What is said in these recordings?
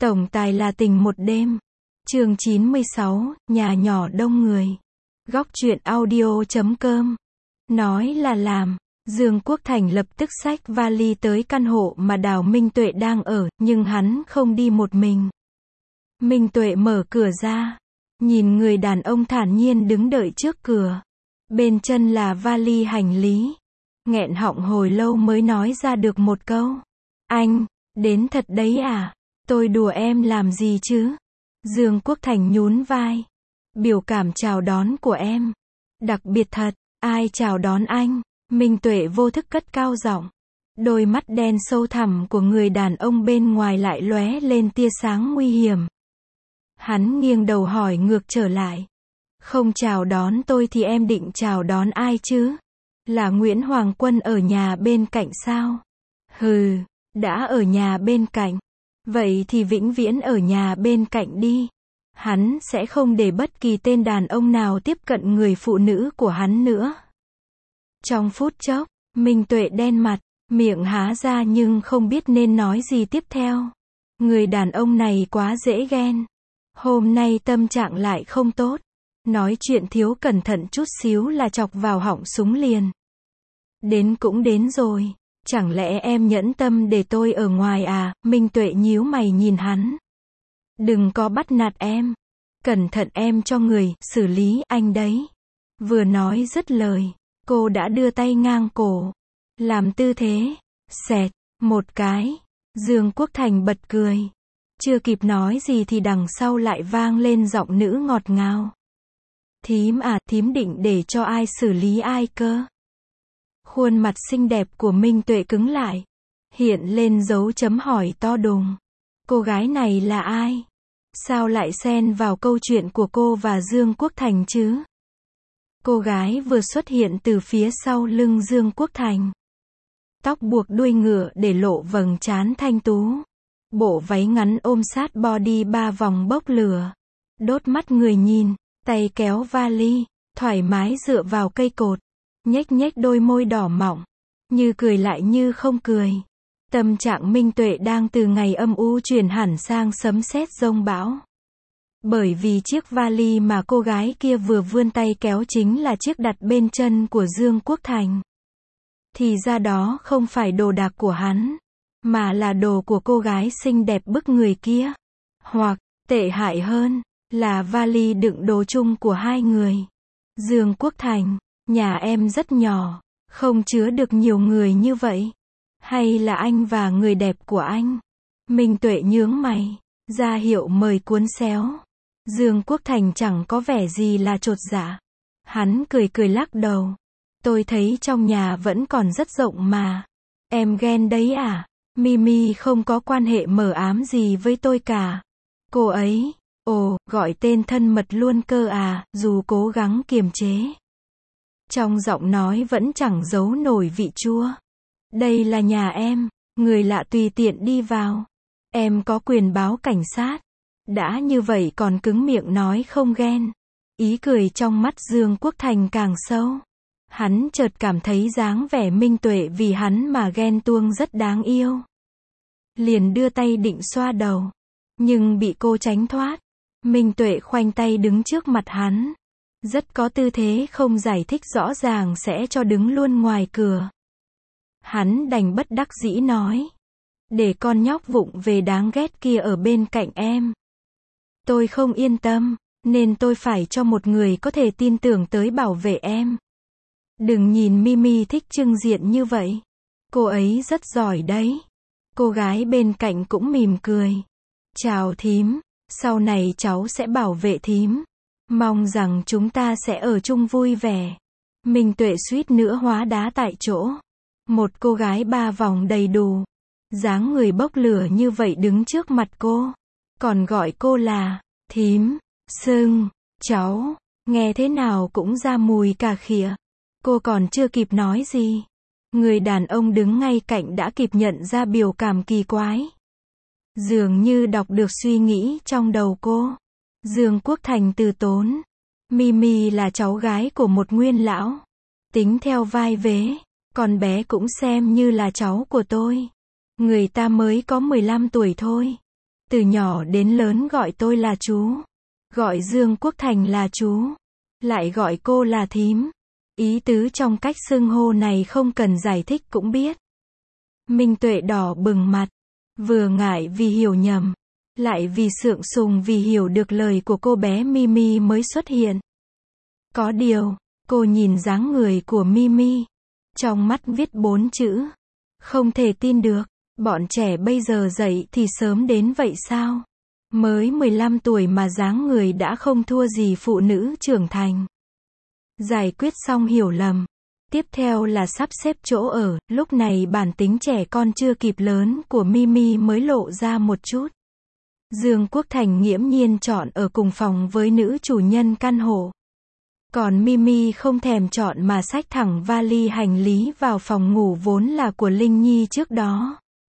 Tổng tài là tình một đêm. Chương 96, nhà nhỏ đông người. Góc truyện audio.com. Nói là làm. Dương Quốc Thành lập tức xách vali tới căn hộ mà Đào Minh Tuệ đang ở, nhưng hắn không đi một mình. Minh Tuệ mở cửa ra, nhìn người đàn ông thản nhiên đứng đợi trước cửa. Bên chân là vali hành lý. Nghẹn họng hồi lâu mới nói ra được một câu. Anh, đến thật đấy à? Tôi đùa em làm gì chứ? Dương Quốc Thành nhún vai. Biểu cảm chào đón của em. Đặc biệt thật, ai chào đón anh? Minh Tuệ vô thức cất cao giọng. Đôi mắt đen sâu thẳm của người đàn ông bên ngoài lại lóe lên tia sáng nguy hiểm. Hắn nghiêng đầu hỏi ngược trở lại. Không chào đón tôi thì em định chào đón ai chứ? Là Nguyễn Hoàng Quân ở nhà bên cạnh sao? Hừ, đã ở nhà bên cạnh. Vậy thì vĩnh viễn ở nhà bên cạnh đi. Hắn sẽ không để bất kỳ tên đàn ông nào tiếp cận người phụ nữ của hắn nữa. Trong phút chốc, Minh Tuệ đen mặt, miệng há ra nhưng không biết nên nói gì tiếp theo. Người đàn ông này quá dễ ghen. Hôm nay tâm trạng lại không tốt. Nói chuyện thiếu cẩn thận chút xíu là chọc vào họng súng liền. Đến cũng đến rồi. Chẳng lẽ em nhẫn tâm để tôi ở ngoài à? Minh Tuệ nhíu mày nhìn hắn. Đừng có bắt nạt em. Cẩn thận em cho người xử lý anh đấy. Vừa nói dứt lời, cô đã đưa tay ngang cổ, làm tư thế xẹt một cái. Dương Quốc Thành bật cười. Chưa kịp nói gì thì đằng sau lại vang lên giọng nữ ngọt ngào. Thím à, thím định để cho ai xử lý ai cơ? Khuôn mặt xinh đẹp của Minh Tuệ cứng lại, hiện lên dấu chấm hỏi to đùng. Cô gái này là ai? Sao lại xen vào câu chuyện của cô và Dương Quốc Thành chứ? Cô gái vừa xuất hiện từ phía sau lưng Dương Quốc Thành. Tóc buộc đuôi ngựa để lộ vầng trán thanh tú. Bộ váy ngắn ôm sát body 3 vòng bốc lửa. Đốt mắt người nhìn, tay kéo vali, thoải mái dựa vào cây cột. Nhếch nhếch đôi môi đỏ mọng, như cười lại như không cười. Tâm trạng Minh Tuệ đang từ ngày âm u chuyển hẳn sang sấm sét giông bão. Bởi vì chiếc vali mà cô gái kia vừa vươn tay kéo chính là chiếc đặt bên chân của Dương Quốc Thành. Thì ra đó không phải đồ đạc của hắn, mà là đồ của cô gái xinh đẹp bức người kia. Hoặc, tệ hại hơn, là vali đựng đồ chung của hai người. Dương Quốc Thành, nhà em rất nhỏ, không chứa được nhiều người như vậy. Hay là anh và người đẹp của anh? Minh Tuệ nhướng mày, ra hiệu mời cuốn xéo. Dương Quốc Thành chẳng có vẻ gì là chột dạ. Hắn cười cười lắc đầu. Tôi thấy trong nhà vẫn còn rất rộng mà. Em ghen đấy à? Mimi không có quan hệ mờ ám gì với tôi cả. Cô ấy, gọi tên thân mật luôn cơ à, dù cố gắng kiềm chế. Trong giọng nói vẫn chẳng giấu nổi vị chua. Đây là nhà em, người lạ tùy tiện đi vào. Em có quyền báo cảnh sát. Đã như vậy còn cứng miệng nói không ghen. Ý cười trong mắt Dương Quốc Thành càng sâu. Hắn chợt cảm thấy dáng vẻ Minh Tuệ vì hắn mà ghen tuông rất đáng yêu. Liền đưa tay định xoa đầu, nhưng bị cô tránh thoát. Minh Tuệ khoanh tay đứng trước mặt hắn. Rất có tư thế không giải thích rõ ràng sẽ cho đứng luôn ngoài cửa. Hắn đành bất đắc dĩ nói. Để con nhóc vụng về đáng ghét kia ở bên cạnh em. Tôi không yên tâm, nên tôi phải cho một người có thể tin tưởng tới bảo vệ em. Đừng nhìn Mimi thích trưng diện như vậy. Cô ấy rất giỏi đấy. Cô gái bên cạnh cũng mỉm cười. Chào thím, sau này cháu sẽ bảo vệ thím. Mong rằng chúng ta sẽ ở chung vui vẻ. Minh Tuệ suýt nữa hóa đá tại chỗ. Một cô gái 3 vòng đầy đủ, dáng người bốc lửa như vậy đứng trước mặt cô. Còn gọi cô là thím, sưng, cháu, nghe thế nào cũng ra mùi cà khịa. Cô còn chưa kịp nói gì. Người đàn ông đứng ngay cạnh đã kịp nhận ra biểu cảm kỳ quái. Dường như đọc được suy nghĩ trong đầu cô. Dương Quốc Thành từ tốn. Mimi là cháu gái của một nguyên lão. Tính theo vai vế, con bé cũng xem như là cháu của tôi. Người ta mới có 15 tuổi thôi. Từ nhỏ đến lớn gọi tôi là chú. Gọi Dương Quốc Thành là chú. Lại gọi cô là thím. Ý tứ trong cách xưng hô này không cần giải thích cũng biết. Minh Tuệ đỏ bừng mặt. Vừa ngại vì hiểu nhầm. Lại vì sượng sùng vì hiểu được lời của cô bé Mimi mới xuất hiện. Có điều, cô nhìn dáng người của Mimi. Trong mắt viết 4 chữ. Không thể tin được. Bọn trẻ bây giờ dậy thì sớm đến vậy sao? Mới 15 tuổi mà dáng người đã không thua gì phụ nữ trưởng thành. Giải quyết xong hiểu lầm. Tiếp theo là sắp xếp chỗ ở, lúc này bản tính trẻ con chưa kịp lớn của Mimi mới lộ ra một chút. Dương Quốc Thành nghiễm nhiên chọn ở cùng phòng với nữ chủ nhân căn hộ. Còn Mimi không thèm chọn mà xách thẳng vali hành lý vào phòng ngủ vốn là của Linh Nhi trước đó.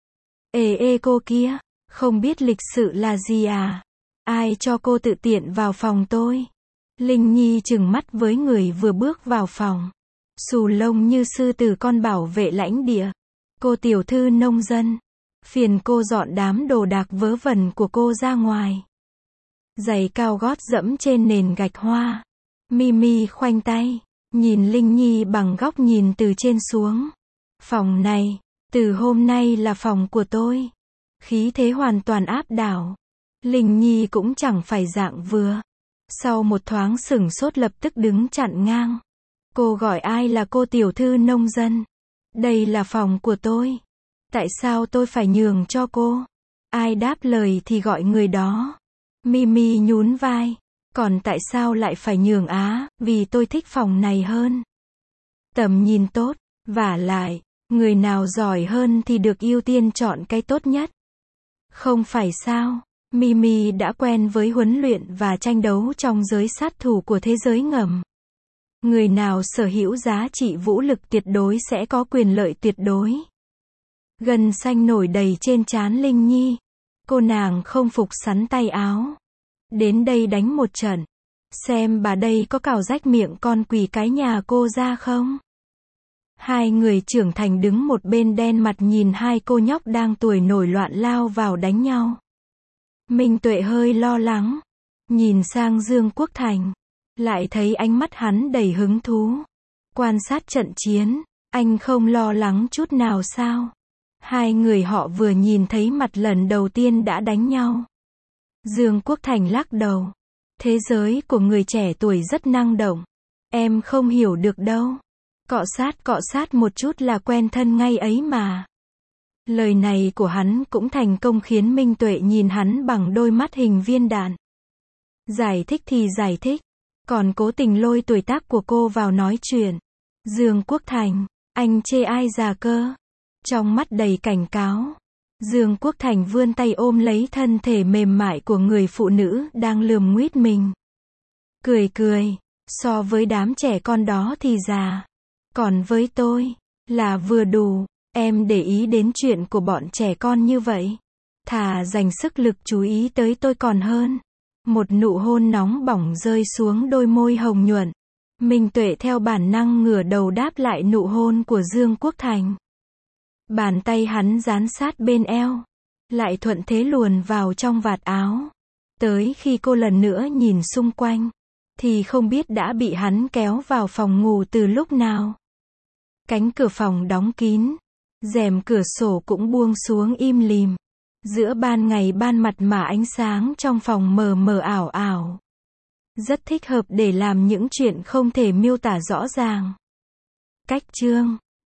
Ê cô kia, không biết lịch sự là gì à? Ai cho cô tự tiện vào phòng tôi? Linh Nhi trừng mắt với người vừa bước vào phòng. Xù lông như sư tử con bảo vệ lãnh địa. Cô tiểu thư nông dân. Phiền cô dọn đám đồ đạc vớ vẩn của cô ra ngoài. Giày cao gót dẫm trên nền gạch hoa. Mimi khoanh tay, nhìn Linh Nhi bằng góc nhìn từ trên xuống. Phòng này, từ hôm nay là phòng của tôi. Khí thế hoàn toàn áp đảo. Linh Nhi cũng chẳng phải dạng vừa. Sau một thoáng sửng sốt lập tức đứng chặn ngang. Cô gọi ai là cô tiểu thư nông dân? Đây là phòng của tôi. Tại sao tôi phải nhường cho cô? Ai đáp lời thì gọi người đó. Mimi nhún vai. Còn tại sao lại phải nhường á? Vì tôi thích phòng này hơn. Tầm nhìn tốt. Vả lại, người nào giỏi hơn thì được ưu tiên chọn cái tốt nhất. Không phải sao? Mimi đã quen với huấn luyện và tranh đấu trong giới sát thủ của thế giới ngầm. Người nào sở hữu giá trị vũ lực tuyệt đối sẽ có quyền lợi tuyệt đối. Gân xanh nổi đầy trên trán Linh Nhi. Cô nàng không phục sắn tay áo. Đến đây đánh một trận. Xem bà đây có cào rách miệng con quỷ cái nhà cô ra không? Hai người trưởng thành đứng một bên đen mặt nhìn hai cô nhóc đang tuổi nổi loạn lao vào đánh nhau. Minh Tuệ hơi lo lắng. Nhìn sang Dương Quốc Thành. Lại thấy ánh mắt hắn đầy hứng thú. Quan sát trận chiến. Anh không lo lắng chút nào sao? Hai người họ vừa nhìn thấy mặt lần đầu tiên đã đánh nhau. Dương Quốc Thành lắc đầu. Thế giới của người trẻ tuổi rất năng động. Em không hiểu được đâu. Cọ sát một chút là quen thân ngay ấy mà. Lời này của hắn cũng thành công khiến Minh Tuệ nhìn hắn bằng đôi mắt hình viên đạn. Giải thích thì giải thích. Còn cố tình lôi tuổi tác của cô vào nói chuyện. Dương Quốc Thành, anh chê ai già cơ? Trong mắt đầy cảnh cáo. Dương Quốc Thành vươn tay ôm lấy thân thể mềm mại của người phụ nữ đang lườm nguýt mình. Cười, so với đám trẻ con đó thì già. Còn với tôi, là vừa đủ. Em để ý đến chuyện của bọn trẻ con như vậy. Thà dành sức lực chú ý tới tôi còn hơn. Một nụ hôn nóng bỏng rơi xuống đôi môi hồng nhuận. Minh Tuệ theo bản năng ngửa đầu đáp lại nụ hôn của Dương Quốc Thành. Bàn tay hắn dán sát bên eo. Lại thuận thế luồn vào trong vạt áo. Tới khi cô lần nữa nhìn xung quanh. Thì không biết đã bị hắn kéo vào phòng ngủ từ lúc nào. Cánh cửa phòng đóng kín. Rèm cửa sổ cũng buông xuống im lìm. Giữa ban ngày ban mặt mà ánh sáng trong phòng mờ mờ ảo ảo. Rất thích hợp để làm những chuyện không thể miêu tả rõ ràng. Cách chương